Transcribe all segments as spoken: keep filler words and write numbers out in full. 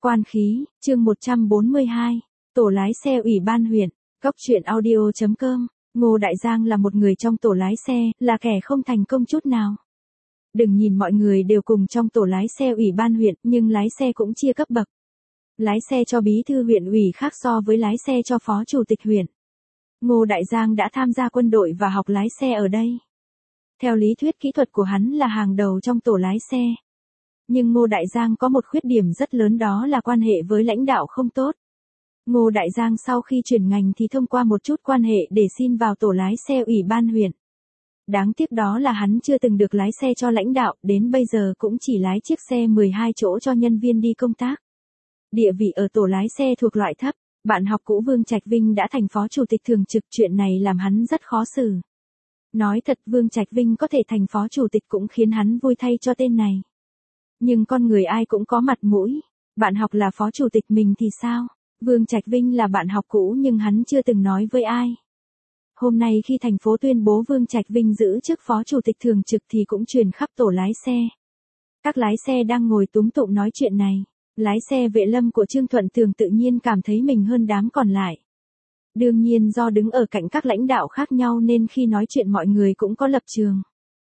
Quan khí, chương một trăm bốn mươi hai, tổ lái xe ủy ban huyện, góc truyện audio chấm com. Ngô Đại Giang là một người trong tổ lái xe, là kẻ không thành công chút nào. Đừng nhìn mọi người đều cùng trong tổ lái xe ủy ban huyện, nhưng lái xe cũng chia cấp bậc. Lái xe cho bí thư huyện ủy khác so với lái xe cho phó chủ tịch huyện. Ngô Đại Giang đã tham gia quân đội và học lái xe ở đây. Theo lý thuyết kỹ thuật của hắn là hàng đầu trong tổ lái xe. Nhưng Ngô Đại Giang có một khuyết điểm rất lớn, đó là quan hệ với lãnh đạo không tốt. Ngô Đại Giang sau khi chuyển ngành thì thông qua một chút quan hệ để xin vào tổ lái xe ủy ban huyện. Đáng tiếc đó là hắn chưa từng được lái xe cho lãnh đạo, đến bây giờ cũng chỉ lái chiếc xe mười hai chỗ cho nhân viên đi công tác. Địa vị ở tổ lái xe thuộc loại thấp, bạn học cũ Vương Trạch Vinh đã thành phó chủ tịch thường trực, chuyện này làm hắn rất khó xử. Nói thật, Vương Trạch Vinh có thể thành phó chủ tịch cũng khiến hắn vui thay cho tên này. Nhưng con người ai cũng có mặt mũi, bạn học là phó chủ tịch mình thì sao? Vương Trạch Vinh là bạn học cũ nhưng hắn chưa từng nói với ai. Hôm nay khi thành phố tuyên bố Vương Trạch Vinh giữ chức phó chủ tịch thường trực thì cũng truyền khắp tổ lái xe. Các lái xe đang ngồi túm tụm nói chuyện này. Lái xe Vệ Lâm của Trương Thuận Tường tự nhiên cảm thấy mình hơn đám còn lại. Đương nhiên do đứng ở cạnh các lãnh đạo khác nhau nên khi nói chuyện mọi người cũng có lập trường.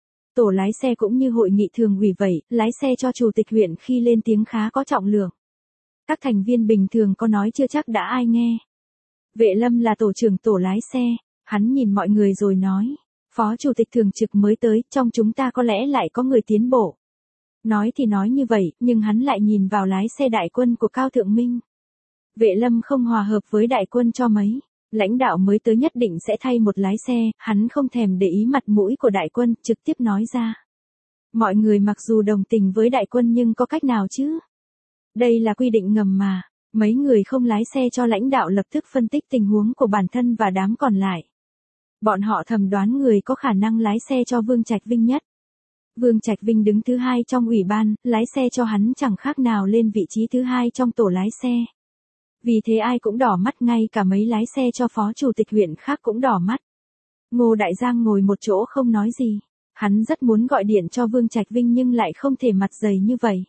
Tổ lái xe cũng như hội nghị thường ủy vậy, lái xe cho chủ tịch huyện khi lên tiếng khá có trọng lượng. Các thành viên bình thường có nói chưa chắc đã ai nghe. Vệ Lâm là tổ trưởng tổ lái xe, hắn nhìn mọi người rồi nói, phó chủ tịch thường trực mới tới, trong chúng ta có lẽ lại có người tiến bộ. Nói thì nói như vậy, nhưng hắn lại nhìn vào lái xe đại quân của Cao Thượng Minh. Vệ Lâm không hòa hợp với đại quân cho mấy. Lãnh đạo mới tới nhất định sẽ thay một lái xe, hắn không thèm để ý mặt mũi của đại quân, trực tiếp nói ra. Mọi người mặc dù đồng tình với đại quân nhưng có cách nào chứ? Đây là quy định ngầm mà. Mấy người không lái xe cho lãnh đạo lập tức phân tích tình huống của bản thân và đám còn lại. Bọn họ thầm đoán người có khả năng lái xe cho Vương Trạch Vinh nhất. Vương Trạch Vinh đứng thứ hai trong ủy ban, lái xe cho hắn chẳng khác nào lên vị trí thứ hai trong tổ lái xe. Vì thế ai cũng đỏ mắt, ngay cả mấy lái xe cho phó chủ tịch huyện khác cũng đỏ mắt. Ngô Đại Giang ngồi một chỗ không nói gì. Hắn rất muốn gọi điện cho Vương Trạch Vinh nhưng lại không thể mặt dày như vậy.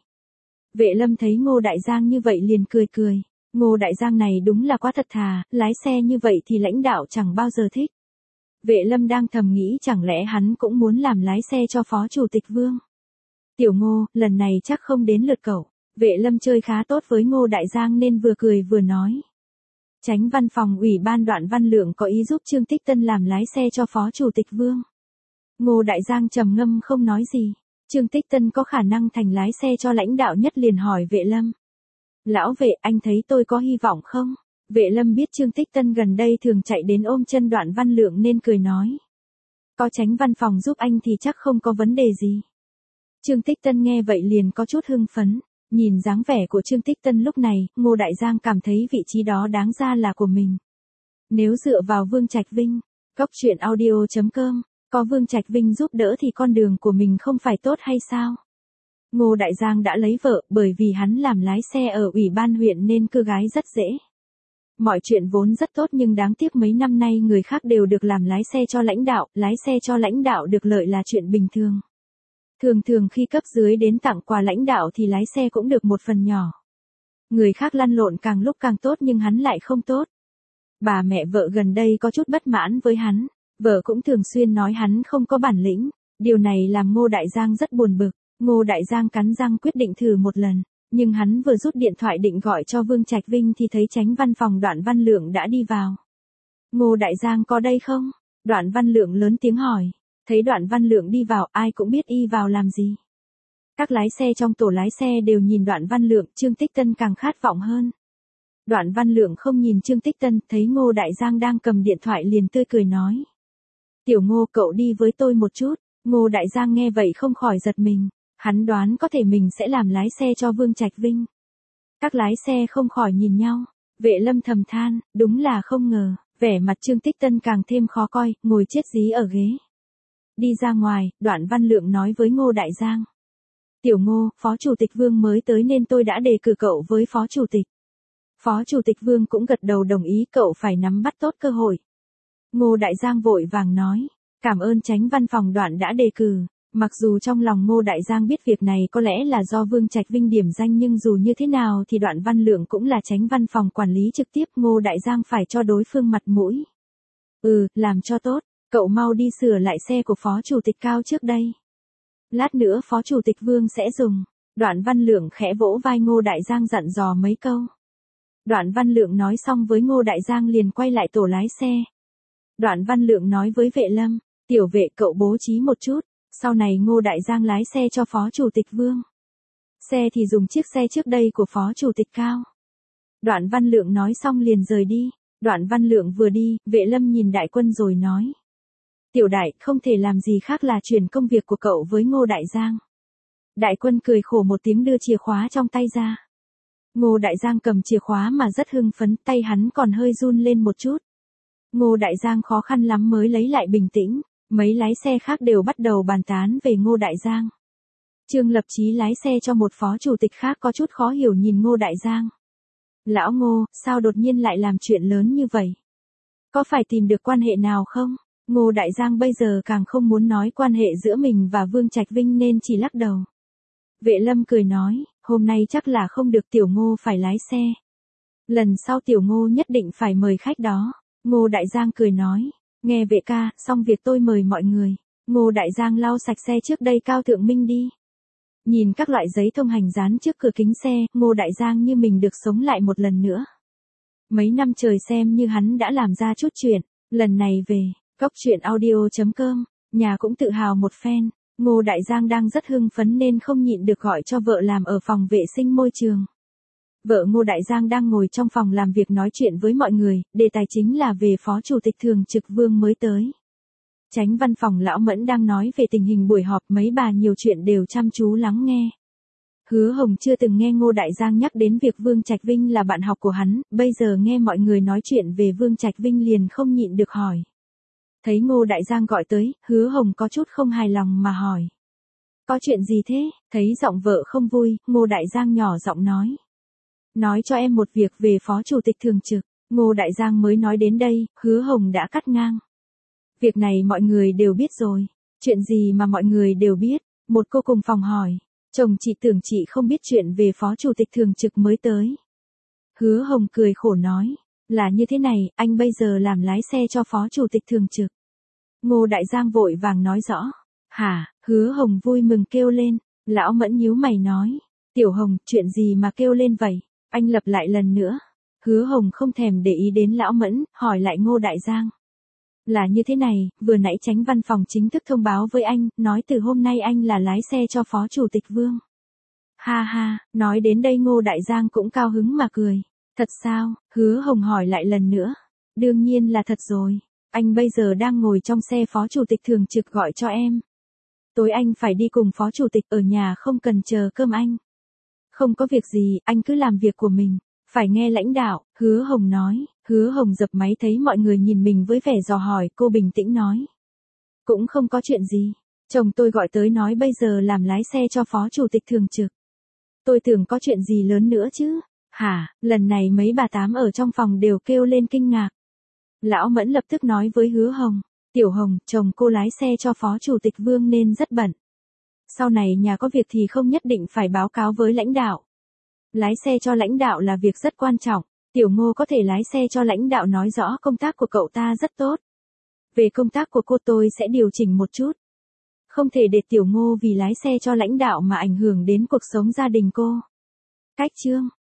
Vệ Lâm thấy Ngô Đại Giang như vậy liền cười cười. Ngô Đại Giang này đúng là quá thật thà, lái xe như vậy thì lãnh đạo chẳng bao giờ thích. Vệ Lâm đang thầm nghĩ chẳng lẽ hắn cũng muốn làm lái xe cho phó chủ tịch Vương. Tiểu Ngô, lần này chắc không đến lượt cậu. Vệ Lâm chơi khá tốt với Ngô Đại Giang nên vừa cười vừa nói. Chánh văn phòng ủy ban Đoạn Văn Lượng có ý giúp Trương Tích Tân làm lái xe cho phó chủ tịch Vương. Ngô Đại Giang trầm ngâm không nói gì. Trương Tích Tân có khả năng thành lái xe cho lãnh đạo nhất liền hỏi Vệ Lâm. Lão Vệ, anh thấy tôi có hy vọng không? Vệ Lâm biết Trương Tích Tân gần đây thường chạy đến ôm chân Đoạn Văn Lượng nên cười nói. Có chánh văn phòng giúp anh thì chắc không có vấn đề gì. Trương Tích Tân nghe vậy liền có chút hưng phấn. Nhìn dáng vẻ của Trương Tích Tân lúc này, Ngô Đại Giang cảm thấy vị trí đó đáng ra là của mình. Nếu dựa vào Vương Trạch Vinh, góc truyện audio chấm com, có Vương Trạch Vinh giúp đỡ thì con đường của mình không phải tốt hay sao? Ngô Đại Giang đã lấy vợ, bởi vì hắn làm lái xe ở ủy ban huyện nên cưa gái rất dễ. Mọi chuyện vốn rất tốt nhưng đáng tiếc mấy năm nay người khác đều được làm lái xe cho lãnh đạo, lái xe cho lãnh đạo được lợi là chuyện bình thường. Thường thường khi cấp dưới đến tặng quà lãnh đạo thì lái xe cũng được một phần nhỏ. Người khác lăn lộn càng lúc càng tốt nhưng hắn lại không tốt. Bà mẹ vợ gần đây có chút bất mãn với hắn. Vợ cũng thường xuyên nói hắn không có bản lĩnh. Điều này làm Ngô Đại Giang rất buồn bực. Ngô Đại Giang cắn răng quyết định thử một lần. Nhưng hắn vừa rút điện thoại định gọi cho Vương Trạch Vinh thì thấy chánh văn phòng Đoạn Văn Lượng đã đi vào. Ngô Đại Giang có đây không? Đoạn Văn Lượng lớn tiếng hỏi. Thấy Đoạn Văn Lượng đi vào, ai cũng biết y vào làm gì. Các lái xe trong tổ lái xe đều nhìn Đoạn Văn Lượng, Trương Tích Tân càng khát vọng hơn. Đoạn Văn Lượng không nhìn Trương Tích Tân, thấy Ngô Đại Giang đang cầm điện thoại liền tươi cười nói. Tiểu Ngô, cậu đi với tôi một chút. Ngô Đại Giang nghe vậy không khỏi giật mình. Hắn đoán có thể mình sẽ làm lái xe cho Vương Trạch Vinh. Các lái xe không khỏi nhìn nhau. Vệ Lâm thầm than, đúng là không ngờ. Vẻ mặt Trương Tích Tân càng thêm khó coi, ngồi chết dí ở ghế. Đi ra ngoài, Đoạn Văn Lượng nói với Ngô Đại Giang. Tiểu Ngô, phó chủ tịch Vương mới tới nên tôi đã đề cử cậu với phó chủ tịch. Phó chủ tịch Vương cũng gật đầu đồng ý, cậu phải nắm bắt tốt cơ hội. Ngô Đại Giang vội vàng nói. Cảm ơn chánh văn phòng Đoạn đã đề cử. Mặc dù trong lòng Ngô Đại Giang biết việc này có lẽ là do Vương Trạch Vinh điểm danh nhưng dù như thế nào thì Đoạn Văn Lượng cũng là Chánh Văn Phòng quản lý trực tiếp, Ngô Đại Giang phải cho đối phương mặt mũi. Ừ, làm cho tốt, cậu mau đi sửa lại xe của Phó Chủ tịch Cao trước đây. Lát nữa Phó Chủ tịch Vương sẽ dùng. Đoạn Văn Lượng khẽ vỗ vai Ngô Đại Giang dặn dò mấy câu. Đoạn Văn Lượng nói xong với Ngô Đại Giang liền quay lại tổ lái xe. Đoạn Văn Lượng nói với Vệ Lâm, tiểu vệ cậu bố trí một chút, sau này Ngô Đại Giang lái xe cho Phó Chủ tịch Vương. Xe thì dùng chiếc xe trước đây của Phó Chủ tịch Cao. Đoạn Văn Lượng nói xong liền rời đi. Đoạn Văn Lượng vừa đi, Vệ Lâm nhìn Đại Quân rồi nói. Tiểu Đại, không thể làm gì khác là chuyển công việc của cậu với Ngô Đại Giang. Đại Quân cười khổ một tiếng đưa chìa khóa trong tay ra. Ngô Đại Giang cầm chìa khóa mà rất hưng phấn, tay hắn còn hơi run lên một chút. Ngô Đại Giang khó khăn lắm mới lấy lại bình tĩnh, mấy lái xe khác đều bắt đầu bàn tán về Ngô Đại Giang. Trương Lập Chí lái xe cho một phó chủ tịch khác có chút khó hiểu nhìn Ngô Đại Giang. Lão Ngô, sao đột nhiên lại làm chuyện lớn như vậy? Có phải tìm được quan hệ nào không? Ngô Đại Giang bây giờ càng không muốn nói quan hệ giữa mình và Vương Trạch Vinh nên chỉ lắc đầu. Vệ Lâm cười nói, hôm nay chắc là không được Tiểu Ngô phải lái xe. Lần sau Tiểu Ngô nhất định phải mời khách đó. Ngô Đại Giang cười nói, nghe vệ ca, xong việc tôi mời mọi người. Ngô Đại Giang lau sạch xe trước đây Cao Thượng Minh đi. Nhìn các loại giấy thông hành dán trước cửa kính xe, Ngô Đại Giang như mình được sống lại một lần nữa. Mấy năm trời xem như hắn đã làm ra chút chuyện, lần này về, cốc truyện audio chấm com, nhà cũng tự hào một phen. Ngô Đại Giang đang rất hưng phấn nên không nhịn được gọi cho vợ làm ở phòng vệ sinh môi trường. Vợ Ngô Đại Giang đang ngồi trong phòng làm việc nói chuyện với mọi người, đề tài chính là về Phó Chủ tịch Thường trực Vương mới tới. Chánh Văn Phòng Lão Mẫn đang nói về tình hình buổi họp, mấy bà nhiều chuyện đều chăm chú lắng nghe. Hứa Hồng chưa từng nghe Ngô Đại Giang nhắc đến việc Vương Trạch Vinh là bạn học của hắn, bây giờ nghe mọi người nói chuyện về Vương Trạch Vinh liền không nhịn được hỏi. Thấy Ngô Đại Giang gọi tới, Hứa Hồng có chút không hài lòng mà hỏi. Có chuyện gì thế? Thấy giọng vợ không vui, Ngô Đại Giang nhỏ giọng nói. Nói cho em một việc về Phó Chủ tịch Thường trực. Ngô Đại Giang mới nói đến đây, Hứa Hồng đã cắt ngang. Việc này mọi người đều biết rồi. Chuyện gì mà mọi người đều biết? Một cô cùng phòng hỏi. Chồng chị tưởng chị không biết chuyện về Phó Chủ tịch Thường trực mới tới. Hứa Hồng cười khổ nói. Là như thế này, anh bây giờ làm lái xe cho Phó Chủ tịch Thường trực. Ngô Đại Giang vội vàng nói rõ. Hả? Hứa Hồng vui mừng kêu lên. Lão Mẫn nhíu mày nói. Tiểu Hồng, chuyện gì mà kêu lên vậy? Anh lặp lại lần nữa. Hứa Hồng không thèm để ý đến Lão Mẫn, hỏi lại Ngô Đại Giang. Là như thế này, vừa nãy Chánh Văn Phòng chính thức thông báo với anh, nói từ hôm nay anh là lái xe cho Phó Chủ tịch Vương. Ha ha, nói đến đây Ngô Đại Giang cũng cao hứng mà cười. Thật sao? Hứa Hồng hỏi lại lần nữa. Đương nhiên là thật rồi. Anh bây giờ đang ngồi trong xe Phó Chủ tịch Thường trực gọi cho em. Tối anh phải đi cùng Phó Chủ tịch ở nhà không cần chờ cơm anh. Không có việc gì, anh cứ làm việc của mình. Phải nghe lãnh đạo, Hứa Hồng nói. Hứa Hồng dập máy thấy mọi người nhìn mình với vẻ dò hỏi, cô bình tĩnh nói. Cũng không có chuyện gì. Chồng tôi gọi tới nói bây giờ làm lái xe cho Phó Chủ tịch Thường trực. Tôi tưởng có chuyện gì lớn nữa chứ. Hả, lần này mấy bà tám ở trong phòng đều kêu lên kinh ngạc. Lão Mẫn lập tức nói với Hứa Hồng. Tiểu Hồng, chồng cô lái xe cho Phó Chủ tịch Vương nên rất bận. Sau này nhà có việc thì không nhất định phải báo cáo với lãnh đạo. Lái xe cho lãnh đạo là việc rất quan trọng. Tiểu Ngô có thể lái xe cho lãnh đạo nói rõ công tác của cậu ta rất tốt. Về công tác của cô tôi sẽ điều chỉnh một chút. Không thể để Tiểu Ngô vì lái xe cho lãnh đạo mà ảnh hưởng đến cuộc sống gia đình cô. Cách chương